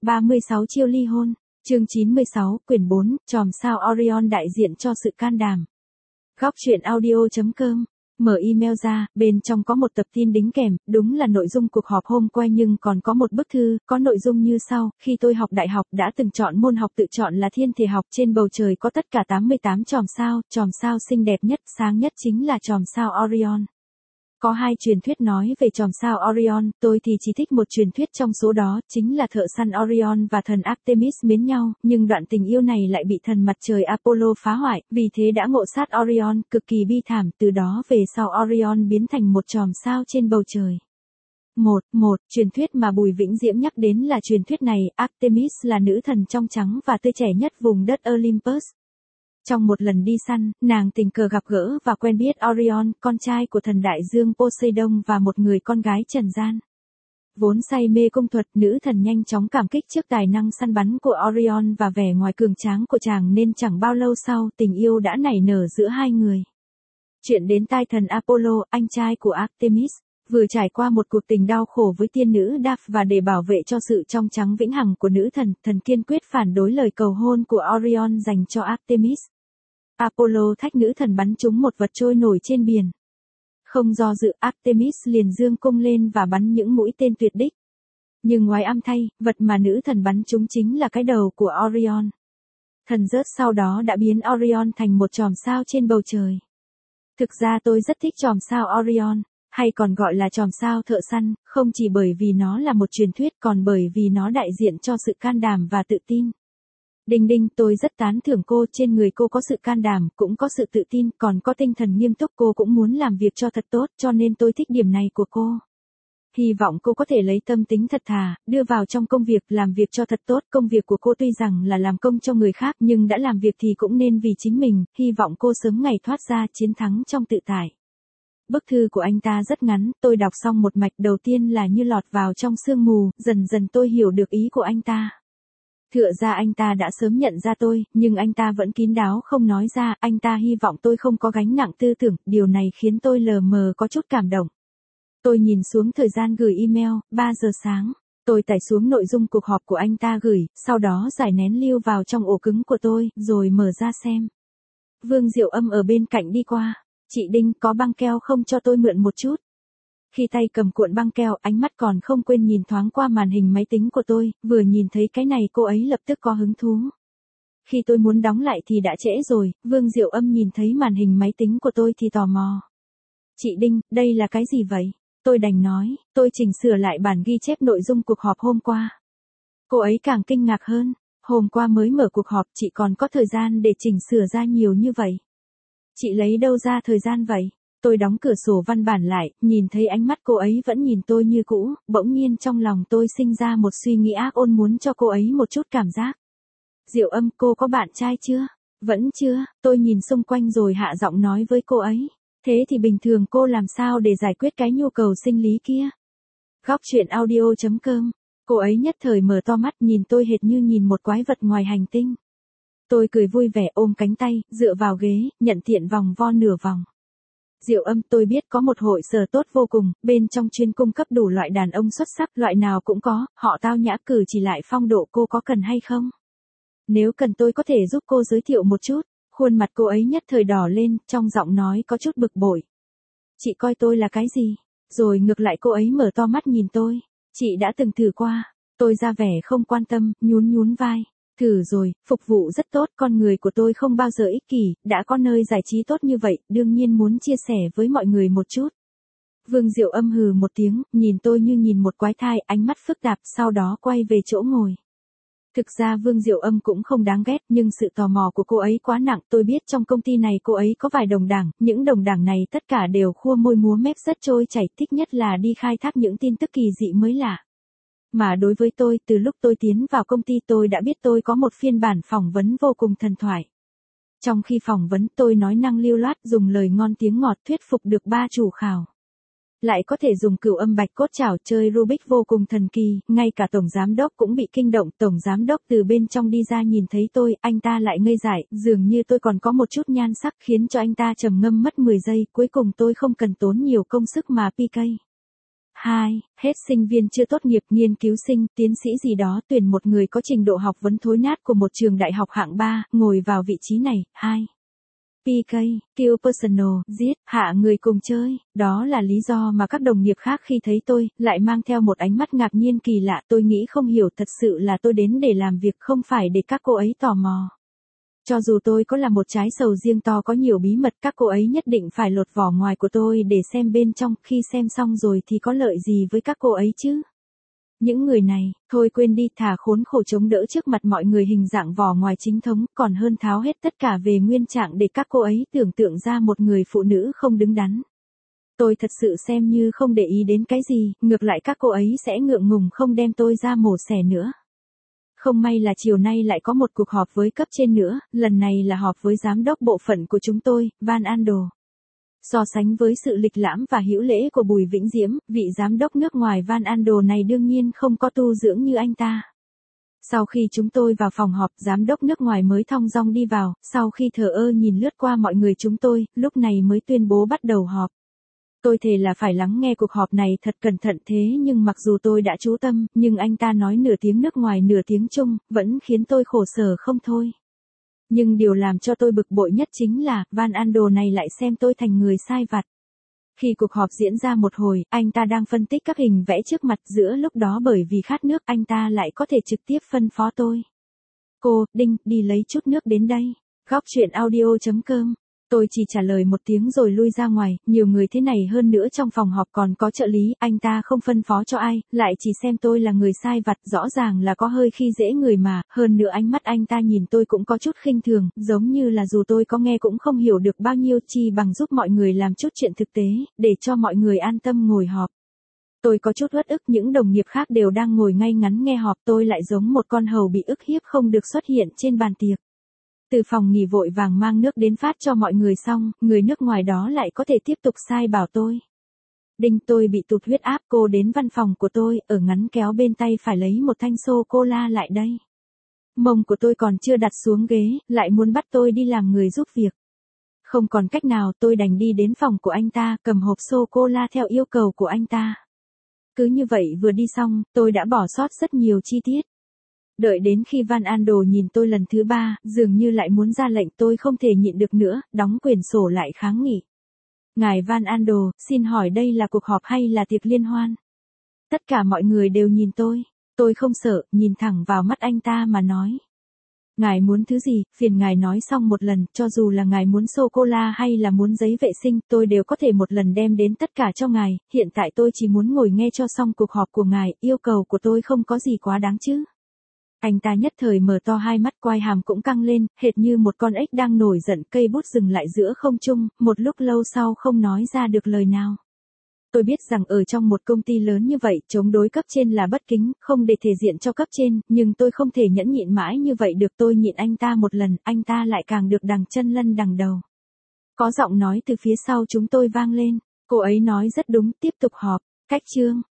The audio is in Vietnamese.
36 chiêu ly hôn, chương 96, quyển 4, chòm sao Orion đại diện cho sự can đảm. Góc truyện audio.com. Mở email ra, bên trong có một tập tin đính kèm, đúng là nội dung cuộc họp hôm qua nhưng còn có một bức thư, có nội dung như sau: khi tôi học đại học đã từng chọn môn học tự chọn là thiên thể học, trên bầu trời có tất cả 88 chòm sao xinh đẹp nhất, sáng nhất chính là chòm sao Orion. Có hai truyền thuyết nói về chòm sao Orion, tôi thì chỉ thích một truyền thuyết trong số đó, chính là thợ săn Orion và thần Artemis mến nhau, nhưng đoạn tình yêu này lại bị thần mặt trời Apollo phá hoại, vì thế đã ngộ sát Orion, cực kỳ bi thảm, từ đó về sau Orion biến thành một chòm sao trên bầu trời. Truyền thuyết mà Bùi Vĩnh Diễm nhắc đến là truyền thuyết này, Artemis là nữ thần trong trắng và tươi trẻ nhất vùng đất Olympus. Trong một lần đi săn, nàng tình cờ gặp gỡ và quen biết Orion, con trai của thần đại dương Poseidon và một người con gái trần gian. Vốn say mê cung thuật, nữ thần nhanh chóng cảm kích trước tài năng săn bắn của Orion và vẻ ngoài cường tráng của chàng nên chẳng bao lâu sau, tình yêu đã nảy nở giữa hai người. Chuyện đến tai thần Apollo, anh trai của Artemis, vừa trải qua một cuộc tình đau khổ với tiên nữ Daphne và để bảo vệ cho sự trong trắng vĩnh hằng của nữ thần, thần kiên quyết phản đối lời cầu hôn của Orion dành cho Artemis. Apollo thách nữ thần bắn trúng một vật trôi nổi trên biển. Không do dự, Artemis liền giương cung lên và bắn những mũi tên tuyệt đích. Nhưng ngoài âm thay, vật mà nữ thần bắn trúng chính là cái đầu của Orion. Thần rớt sau đó đã biến Orion thành một chòm sao trên bầu trời. Thực ra tôi rất thích chòm sao Orion, hay còn gọi là chòm sao thợ săn, không chỉ bởi vì nó là một truyền thuyết còn bởi vì nó đại diện cho sự can đảm và tự tin. Đinh, tôi rất tán thưởng cô, trên người cô có sự can đảm, cũng có sự tự tin, còn có tinh thần nghiêm túc, cô cũng muốn làm việc cho thật tốt, cho nên tôi thích điểm này của cô. Hy vọng cô có thể lấy tâm tính thật thà, đưa vào trong công việc, làm việc cho thật tốt, công việc của cô tuy rằng là làm công cho người khác nhưng đã làm việc thì cũng nên vì chính mình, hy vọng cô sớm ngày thoát ra chiến thắng trong tự tại. Bức thư của anh ta rất ngắn, tôi đọc xong một mạch, đầu tiên là như lọt vào trong sương mù, dần dần tôi hiểu được ý của anh ta. Tựa ra anh ta đã sớm nhận ra tôi, nhưng anh ta vẫn kín đáo không nói ra, anh ta hy vọng tôi không có gánh nặng tư tưởng, điều này khiến tôi lờ mờ có chút cảm động. Tôi nhìn xuống thời gian gửi email, 3 giờ sáng. Tôi tải xuống nội dung cuộc họp của anh ta gửi, sau đó giải nén lưu vào trong ổ cứng của tôi, rồi mở ra xem. Vương Diệu Âm ở bên cạnh đi qua. Chị Đinh, có băng keo không, cho tôi mượn một chút. Khi tay cầm cuộn băng keo, ánh mắt còn không quên nhìn thoáng qua màn hình máy tính của tôi, vừa nhìn thấy cái này cô ấy lập tức có hứng thú. Khi tôi muốn đóng lại thì đã trễ rồi, Vương Diệu Âm nhìn thấy màn hình máy tính của tôi thì tò mò. Chị Đinh, đây là cái gì vậy? Tôi đành nói, tôi chỉnh sửa lại bản ghi chép nội dung cuộc họp hôm qua. Cô ấy càng kinh ngạc hơn, hôm qua mới mở cuộc họp chị còn có thời gian để chỉnh sửa ra nhiều như vậy. Chị lấy đâu ra thời gian vậy? Tôi đóng cửa sổ văn bản lại, nhìn thấy ánh mắt cô ấy vẫn nhìn tôi như cũ, bỗng nhiên trong lòng tôi sinh ra một suy nghĩ ác ôn muốn cho cô ấy một chút cảm giác. Diệu Âm, cô có bạn trai chưa? Vẫn chưa, tôi nhìn xung quanh rồi hạ giọng nói với cô ấy. Thế thì bình thường cô làm sao để giải quyết cái nhu cầu sinh lý kia? Góc truyện audio.com. Cô ấy nhất thời mở to mắt nhìn tôi hệt như nhìn một quái vật ngoài hành tinh. Tôi cười vui vẻ ôm cánh tay, dựa vào ghế, nhận thiện vòng vo nửa vòng. Diệu Âm, tôi biết có một hội sở tốt vô cùng, bên trong chuyên cung cấp đủ loại đàn ông xuất sắc, loại nào cũng có, họ tao nhã cử chỉ lại phong độ, cô có cần hay không? Nếu cần tôi có thể giúp cô giới thiệu một chút. Khuôn mặt cô ấy nhất thời đỏ lên, trong giọng nói có chút bực bội. Chị coi tôi là cái gì? Rồi ngược lại cô ấy mở to mắt nhìn tôi. Chị đã từng thử qua. Tôi ra vẻ không quan tâm, nhún vai. Thử rồi, phục vụ rất tốt, con người của tôi không bao giờ ích kỷ, đã có nơi giải trí tốt như vậy, đương nhiên muốn chia sẻ với mọi người một chút. Vương Diệu Âm hừ một tiếng, nhìn tôi như nhìn một quái thai, ánh mắt phức tạp, sau đó quay về chỗ ngồi. Thực ra Vương Diệu Âm cũng không đáng ghét, nhưng sự tò mò của cô ấy quá nặng, tôi biết trong công ty này cô ấy có vài đồng đảng, những đồng đảng này tất cả đều khua môi múa mép rất trôi chảy, thích nhất là đi khai thác những tin tức kỳ dị mới lạ. Mà đối với tôi, từ lúc tôi tiến vào công ty tôi đã biết tôi có một phiên bản phỏng vấn vô cùng thần thoại. Trong khi phỏng vấn tôi nói năng lưu loát, dùng lời ngon tiếng ngọt thuyết phục được 3 chủ khảo. Lại có thể dùng cửu âm bạch cốt chảo chơi Rubik vô cùng thần kỳ, ngay cả tổng giám đốc cũng bị kinh động, tổng giám đốc từ bên trong đi ra nhìn thấy tôi, anh ta lại ngây dại, dường như tôi còn có một chút nhan sắc khiến cho anh ta trầm ngâm mất 10 giây, cuối cùng tôi không cần tốn nhiều công sức mà PK. 2. Hết sinh viên chưa tốt nghiệp, nghiên cứu sinh, tiến sĩ gì đó, tuyển một người có trình độ học vấn thối nát của một trường đại học hạng 3, ngồi vào vị trí này. 2. PK, kill personal, giết, hạ người cùng chơi. Đó là lý do mà các đồng nghiệp khác khi thấy tôi, lại mang theo một ánh mắt ngạc nhiên kỳ lạ. Tôi nghĩ không hiểu, thật sự là tôi đến để làm việc, không phải để các cô ấy tò mò. Cho dù tôi có là một trái sầu riêng to có nhiều bí mật, các cô ấy nhất định phải lột vỏ ngoài của tôi để xem bên trong, khi xem xong rồi thì có lợi gì với các cô ấy chứ? Những người này, thôi quên đi, thà khốn khổ chống đỡ trước mặt mọi người hình dạng vỏ ngoài chính thống, còn hơn tháo hết tất cả về nguyên trạng để các cô ấy tưởng tượng ra một người phụ nữ không đứng đắn. Tôi thật sự xem như không để ý đến cái gì, ngược lại các cô ấy sẽ ngượng ngùng không đem tôi ra mổ xẻ nữa. Không may là chiều nay lại có một cuộc họp với cấp trên nữa, lần này là họp với giám đốc bộ phận của chúng tôi, Van Andel. So sánh với sự lịch lãm và hữu lễ của Bùi Vĩnh Diễm, vị giám đốc nước ngoài Van Andel này đương nhiên không có tu dưỡng như anh ta. Sau khi chúng tôi vào phòng họp, giám đốc nước ngoài mới thong dong đi vào, sau khi thờ ơ nhìn lướt qua mọi người chúng tôi, lúc này mới tuyên bố bắt đầu họp. Tôi thề là phải lắng nghe cuộc họp này thật cẩn thận, thế nhưng mặc dù tôi đã chú tâm, nhưng anh ta nói nửa tiếng nước ngoài nửa tiếng Trung, vẫn khiến tôi khổ sở không thôi. Nhưng điều làm cho tôi bực bội nhất chính là, Van Andel này lại xem tôi thành người sai vặt. Khi cuộc họp diễn ra một hồi, anh ta đang phân tích các hình vẽ trước mặt, giữa lúc đó bởi vì khát nước anh ta lại có thể trực tiếp phân phó tôi. Cô, Đinh, đi lấy chút nước đến đây. Góc chuyện audio.com. Tôi chỉ trả lời một tiếng rồi lui ra ngoài, nhiều người thế này hơn nữa trong phòng họp còn có trợ lý, anh ta không phân phó cho ai, lại chỉ xem tôi là người sai vặt, rõ ràng là có hơi khi dễ người mà, hơn nữa ánh mắt anh ta nhìn tôi cũng có chút khinh thường, giống như là dù tôi có nghe cũng không hiểu được bao nhiêu, chi bằng giúp mọi người làm chút chuyện thực tế, để cho mọi người an tâm ngồi họp. Tôi có chút uất ức, những đồng nghiệp khác đều đang ngồi ngay ngắn nghe họp, tôi lại giống một con hầu bị ức hiếp không được xuất hiện trên bàn tiệc. Từ phòng nghỉ vội vàng mang nước đến phát cho mọi người xong, người nước ngoài đó lại có thể tiếp tục sai bảo tôi. Đinh, tôi bị tụt huyết áp, cô đến văn phòng của tôi, ở ngắn kéo bên tay phải lấy một thanh sô-cô-la lại đây. Mông của tôi còn chưa đặt xuống ghế, lại muốn bắt tôi đi làm người giúp việc. Không còn cách nào, tôi đành đi đến phòng của anh ta, cầm hộp sô-cô-la theo yêu cầu của anh ta. Cứ như vậy vừa đi xong, tôi đã bỏ sót rất nhiều chi tiết. Đợi đến khi Van Andel nhìn tôi lần thứ 3, dường như lại muốn ra lệnh, tôi không thể nhịn được nữa, đóng quyển sổ lại kháng nghị. Ngài Van Andel, xin hỏi đây là cuộc họp hay là tiệc liên hoan? Tất cả mọi người đều nhìn tôi không sợ, nhìn thẳng vào mắt anh ta mà nói. Ngài muốn thứ gì, phiền ngài nói xong một lần, cho dù là ngài muốn sô-cô-la hay là muốn giấy vệ sinh, tôi đều có thể một lần đem đến tất cả cho ngài, hiện tại tôi chỉ muốn ngồi nghe cho xong cuộc họp của ngài, yêu cầu của tôi không có gì quá đáng chứ. Anh ta nhất thời mở to hai mắt, quai hàm cũng căng lên, hệt như một con ếch đang nổi giận, cây bút dừng lại giữa không trung, một lúc lâu sau không nói ra được lời nào. Tôi biết rằng ở trong một công ty lớn như vậy, chống đối cấp trên là bất kính, không để thể diện cho cấp trên, nhưng tôi không thể nhẫn nhịn mãi như vậy được, tôi nhịn anh ta một lần, anh ta lại càng được đằng chân lân đằng đầu. Có giọng nói từ phía sau chúng tôi vang lên, cô ấy nói rất đúng, tiếp tục họp, cách chương.